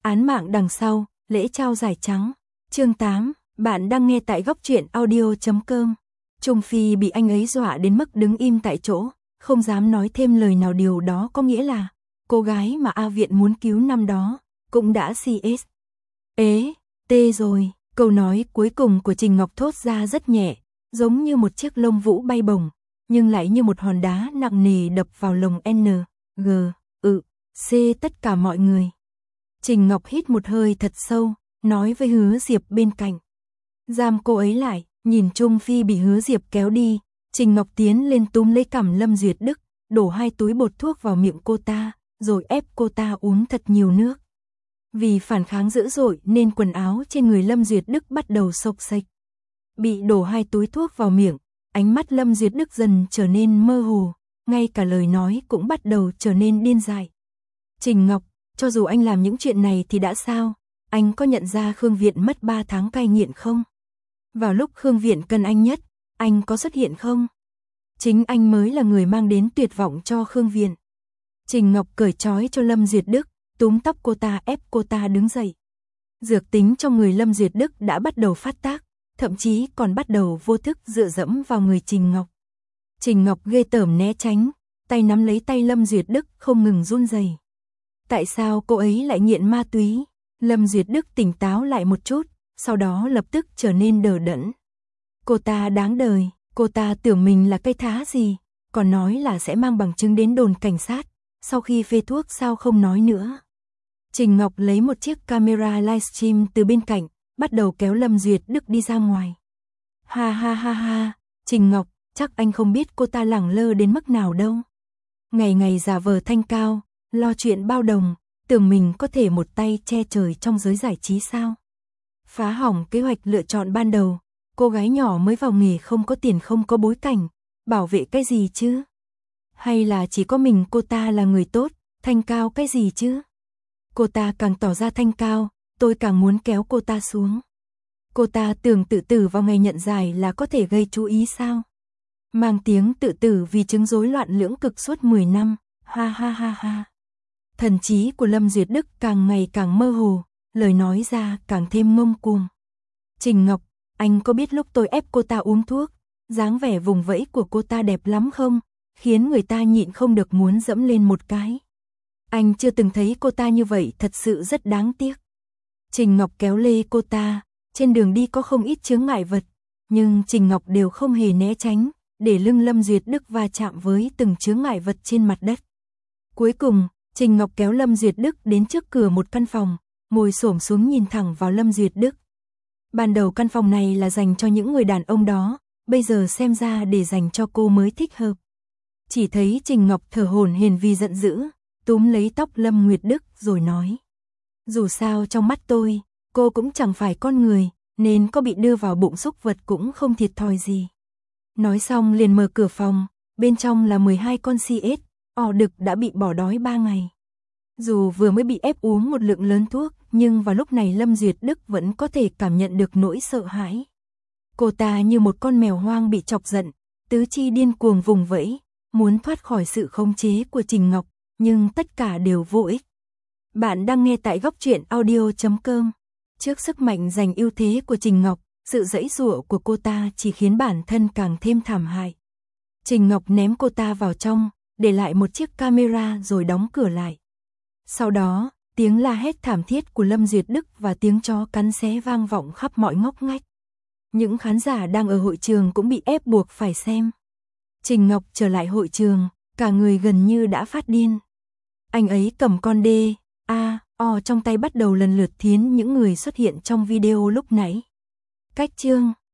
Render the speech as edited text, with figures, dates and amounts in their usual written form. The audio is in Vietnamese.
Án mạng đằng sau, lễ trao giải trắng. Chương 8, bạn đang nghe tại góc truyện audio.com. Trung Phi bị anh ấy dọa đến mức đứng im tại chỗ, không dám nói thêm lời nào, điều đó có nghĩa là cô gái mà A Viện muốn cứu năm đó cũng đã CS. Tê rồi. Câu nói cuối cùng của Trình Ngọc thốt ra rất nhẹ, giống như một chiếc lông vũ bay bổng, nhưng lại như một hòn đá nặng nề đập vào lồng C tất cả mọi người. Trình Ngọc hít một hơi thật sâu, nói với Hứa Diệp bên cạnh. Giam cô ấy lại. Nhìn Trung Phi bị Hứa Diệp kéo đi, Trình Ngọc tiến lên túm lấy cằm Lâm Duyệt Đức, đổ 2 túi bột thuốc vào miệng cô ta, rồi ép cô ta uống thật nhiều nước. Vì phản kháng dữ dội nên quần áo trên người Lâm Duyệt Đức bắt đầu xộc xệch. Bị đổ 2 túi thuốc vào miệng, ánh mắt Lâm Duyệt Đức dần trở nên mơ hồ, ngay cả lời nói cũng bắt đầu trở nên điên dại. Trình Ngọc, cho dù anh làm những chuyện này thì đã sao? Anh có nhận ra Khương Viện mất 3 tháng cai nghiện không? Vào lúc Khương Viện cần anh nhất, anh có xuất hiện không? Chính anh mới là người mang đến tuyệt vọng cho Khương Viện. Trình Ngọc cởi trói cho Lâm Duyệt Đức, túm tóc cô ta ép cô ta đứng dậy. Dược tính trong người Lâm Duyệt Đức đã bắt đầu phát tác, thậm chí còn bắt đầu vô thức dựa dẫm vào người Trình Ngọc. Trình Ngọc ghê tởm né tránh, tay nắm lấy tay Lâm Duyệt Đức không ngừng run rẩy. Tại sao cô ấy lại nghiện ma túy? Lâm Duyệt Đức tỉnh táo lại một chút, sau đó lập tức trở nên đờ đẫn. Cô ta đáng đời, cô ta tưởng mình là cây thá gì, còn nói là sẽ mang bằng chứng đến đồn cảnh sát, sau khi phê thuốc sao không nói nữa. Trình Ngọc lấy một chiếc camera livestream từ bên cạnh, bắt đầu kéo Lâm Duyệt Đức đi ra ngoài. Ha, Trình Ngọc, chắc anh không biết cô ta lẳng lơ đến mức nào đâu. Ngày ngày giả vờ thanh cao, lo chuyện bao đồng, tưởng mình có thể một tay che trời trong giới giải trí sao? Phá hỏng kế hoạch lựa chọn ban đầu, cô gái nhỏ mới vào nghề không có tiền không có bối cảnh, bảo vệ cái gì chứ? Hay là chỉ có mình cô ta là người tốt, thanh cao cái gì chứ? Cô ta càng tỏ ra thanh cao, tôi càng muốn kéo cô ta xuống. Cô ta tưởng tự tử vào ngày nhận giải là có thể gây chú ý sao? Mang tiếng tự tử vì chứng rối loạn lưỡng cực suốt 10 năm, ha. Thần trí của Lâm Duyệt Đức càng ngày càng mơ hồ, lời nói ra càng thêm ngông cuồng. Trình Ngọc, anh có biết lúc tôi ép cô ta uống thuốc, dáng vẻ vùng vẫy của cô ta đẹp lắm không, khiến người ta nhịn không được muốn dẫm lên một cái. Anh chưa từng thấy cô ta như vậy, thật sự rất đáng tiếc. Trình Ngọc kéo lê cô ta, trên đường đi có không ít chướng ngại vật, nhưng Trình Ngọc đều không hề né tránh, để lưng Lâm Duyệt Đức va chạm với từng chướng ngại vật trên mặt đất. Cuối cùng, Trình Ngọc kéo Lâm Duyệt Đức đến trước cửa một căn phòng, ngồi xổm xuống nhìn thẳng vào Lâm Duyệt Đức. Ban đầu căn phòng này là dành cho những người đàn ông đó, bây giờ xem ra để dành cho cô mới thích hợp. Chỉ thấy Trình Ngọc thở hổn hển vì giận dữ, túm lấy tóc Lâm Nguyệt Đức rồi nói. Dù sao trong mắt tôi, cô cũng chẳng phải con người, nên có bị đưa vào bụng súc vật cũng không thiệt thòi gì. Nói xong liền mở cửa phòng, bên trong là 12 con CS, đực đã bị bỏ đói 3 ngày. Dù vừa mới bị ép uống một lượng lớn thuốc, nhưng vào lúc này Lâm Duyệt Đức vẫn có thể cảm nhận được nỗi sợ hãi. Cô ta như một con mèo hoang bị chọc giận, tứ chi điên cuồng vùng vẫy, muốn thoát khỏi sự khống chế của Trình Ngọc, nhưng tất cả đều vô ích. Bạn đang nghe tại góc truyện audio.com. Trước sức mạnh giành ưu thế của Trình Ngọc, sự giãy giụa của cô ta chỉ khiến bản thân càng thêm thảm hại. Trình Ngọc ném cô ta vào trong, để lại một chiếc camera rồi đóng cửa lại. Sau đó, tiếng la hét thảm thiết của Lâm Duyệt Đức và tiếng chó cắn xé vang vọng khắp mọi ngóc ngách. Những khán giả đang ở hội trường cũng bị ép buộc phải xem. Trình Ngọc trở lại hội trường, cả người gần như đã phát điên. Anh ấy cầm con D.A.O trong tay bắt đầu lần lượt thiến những người xuất hiện trong video lúc nãy. Cách chương